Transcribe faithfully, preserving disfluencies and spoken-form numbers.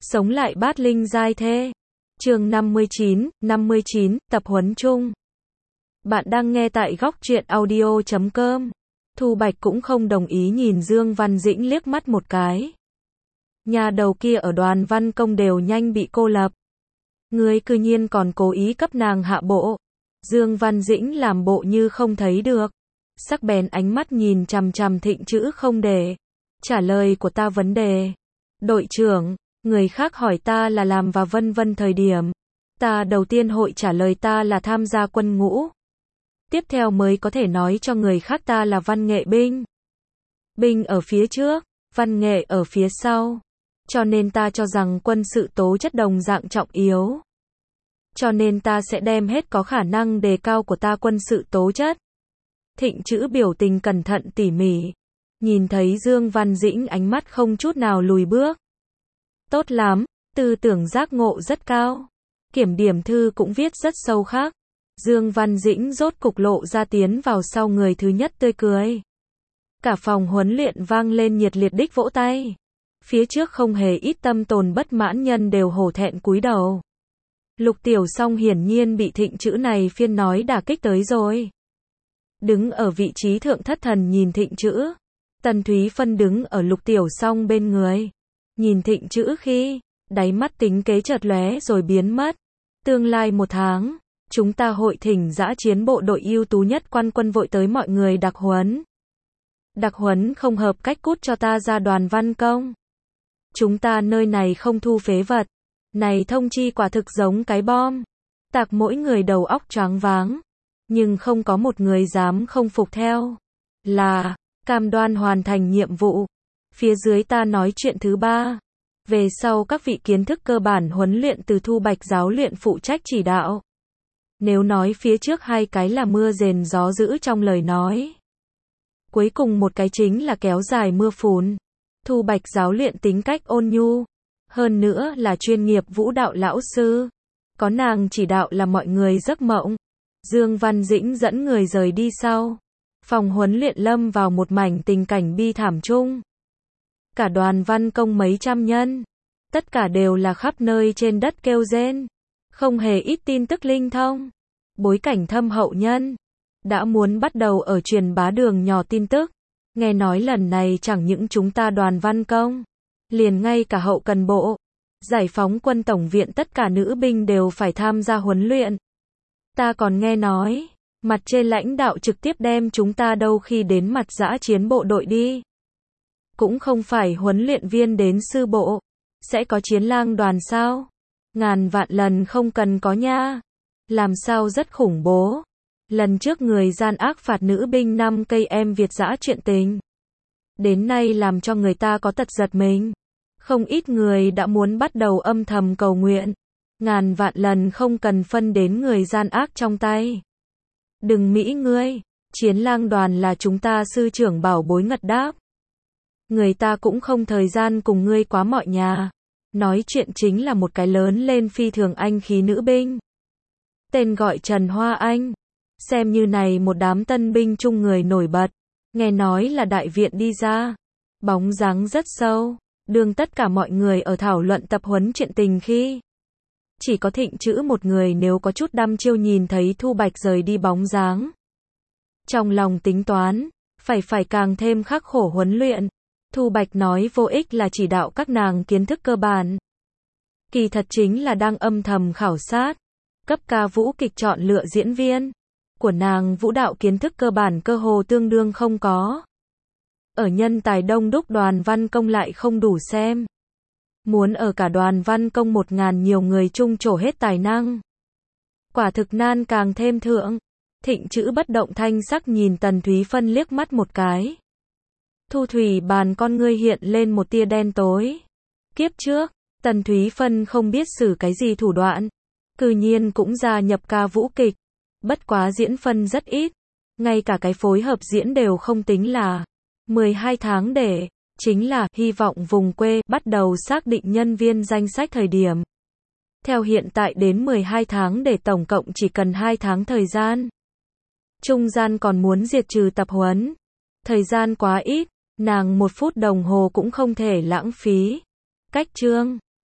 Sống lại bát linh giai thê. Chương năm mươi chín, năm mươi chín, tập huấn chung. Bạn đang nghe tại góc truyện audio chấm com. Thu Bạch cũng không đồng ý nhìn Dương Văn Dĩnh liếc mắt một cái. Nhà đầu kia ở Đoàn Văn Công đều nhanh bị cô lập. Ngươi cư nhiên còn cố ý cấp nàng hạ bộ. Dương Văn Dĩnh làm bộ như không thấy được. Sắc bén ánh mắt nhìn chằm chằm Thịnh Chữ không để trả lời của ta vấn đề. Đội trưởng, người khác hỏi ta là làm và vân vân thời điểm. Ta đầu tiên hội trả lời ta là tham gia quân ngũ. Tiếp theo mới có thể nói cho người khác ta là văn nghệ binh. Binh ở phía trước, văn nghệ ở phía sau. Cho nên ta cho rằng quân sự tố chất đồng dạng trọng yếu. Cho nên ta sẽ đem hết có khả năng đề cao của ta quân sự tố chất. Thịnh Chữ biểu tình cẩn thận tỉ mỉ. Nhìn thấy Dương Văn Dĩnh ánh mắt không chút nào lùi bước. Tốt lắm, tư tưởng giác ngộ rất cao. Kiểm điểm thư cũng viết rất sâu khắc. Dương Văn Dĩnh rốt cục lộ ra tiến vào sau người thứ nhất tươi cười. Cả phòng huấn luyện vang lên nhiệt liệt đích vỗ tay. Phía trước không hề ít tâm tồn bất mãn nhân đều hổ thẹn cúi đầu. Lục Tiểu Song hiển nhiên bị Thịnh Chữ này phiên nói đả kích tới rồi. Đứng ở vị trí thượng thất thần nhìn Thịnh Chữ. Tần Thúy Phân đứng ở Lục Tiểu Song bên người. Nhìn Thịnh Chữ khi, đáy mắt tính kế chợt lóe rồi biến mất. Tương lai một tháng, chúng ta hội thỉnh dã chiến bộ đội ưu tú nhất quan quân vội tới mọi người đặc huấn. Đặc huấn không hợp cách cút cho ta ra Đoàn Văn Công. Chúng ta nơi này không thu phế vật. Này thông chi quả thực giống cái bom. Tạc mỗi người đầu óc choáng váng. Nhưng không có một người dám không phục theo. Là, cam đoan hoàn thành nhiệm vụ. Phía dưới ta nói chuyện thứ ba. Về sau các vị kiến thức cơ bản huấn luyện từ Thu Bạch giáo luyện phụ trách chỉ đạo. Nếu nói phía trước hai cái là mưa rền gió dữ trong lời nói. Cuối cùng một cái chính là kéo dài mưa phùn. Thu Bạch giáo luyện tính cách ôn nhu. Hơn nữa là chuyên nghiệp vũ đạo lão sư. Có nàng chỉ đạo là mọi người giấc mộng. Dương Văn Dĩnh dẫn người rời đi sau. Phòng huấn luyện lâm vào một mảnh tình cảnh bi thảm chung. Cả Đoàn Văn Công mấy trăm nhân. Tất cả đều là khắp nơi trên đất kêu rên. Không hề ít tin tức linh thông. Bối cảnh thâm hậu nhân. Đã muốn bắt đầu ở truyền bá đường nhỏ tin tức. Nghe nói lần này chẳng những chúng ta Đoàn Văn Công. Liền ngay cả hậu cần bộ. Giải phóng quân tổng viện tất cả nữ binh đều phải tham gia huấn luyện. Ta còn nghe nói. Mặt trên lãnh đạo trực tiếp đem chúng ta đâu khi đến mặt dã chiến bộ đội đi. Cũng không phải huấn luyện viên đến sư bộ. Sẽ có chiến lang đoàn sao? Ngàn vạn lần không cần có nha. Làm sao rất khủng bố. Lần trước người gian ác phạt nữ binh năm cây em Việt dã chuyện tình. Đến nay làm cho người ta có tật giật mình. Không ít người đã muốn bắt đầu âm thầm cầu nguyện. Ngàn vạn lần không cần phân đến người gian ác trong tay. Đừng Mỹ ngươi. Chiến lang đoàn là chúng ta sư trưởng bảo bối ngật đáp. Người ta cũng không thời gian cùng ngươi quá mọi nhà. Nói chuyện chính là một cái lớn lên phi thường anh khí nữ binh. Tên gọi Trần Hoa Anh. Xem như này một đám tân binh chung người nổi bật. Nghe nói là đại viện đi ra. Bóng dáng rất sâu. Đường tất cả mọi người ở thảo luận tập huấn chuyện tình khi. Chỉ có Thịnh Chữ một người nếu có chút đăm chiêu nhìn thấy Thu Bạch rời đi bóng dáng. Trong lòng tính toán. Phải phải càng thêm khắc khổ huấn luyện. Thu Bạch nói vô ích là chỉ đạo các nàng kiến thức cơ bản. Kỳ thật chính là đang âm thầm khảo sát. Cấp ca vũ kịch chọn lựa diễn viên. Của nàng vũ đạo kiến thức cơ bản cơ hồ tương đương không có. Ở nhân tài đông đúc Đoàn Văn Công lại không đủ xem. Muốn ở cả Đoàn Văn Công một ngàn nhiều người chung trổ hết tài năng. Quả thực nan càng thêm thượng. Thịnh Chữ bất động thanh sắc nhìn Tần Thúy Phân liếc mắt một cái. Thu thủy bàn con ngươi hiện lên một tia đen tối. Kiếp trước, Tần Thúy Phân không biết xử cái gì thủ đoạn. Cư nhiên cũng gia nhập ca vũ kịch. Bất quá diễn phân rất ít. Ngay cả cái phối hợp diễn đều không tính là. mười hai tháng để, chính là hy vọng vùng quê bắt đầu xác định nhân viên danh sách thời điểm. Theo hiện tại đến mười hai tháng để tổng cộng chỉ cần hai tháng thời gian. Trung gian còn muốn diệt trừ tập huấn. Thời gian quá ít. Nàng một phút đồng hồ cũng không thể lãng phí. Cách chương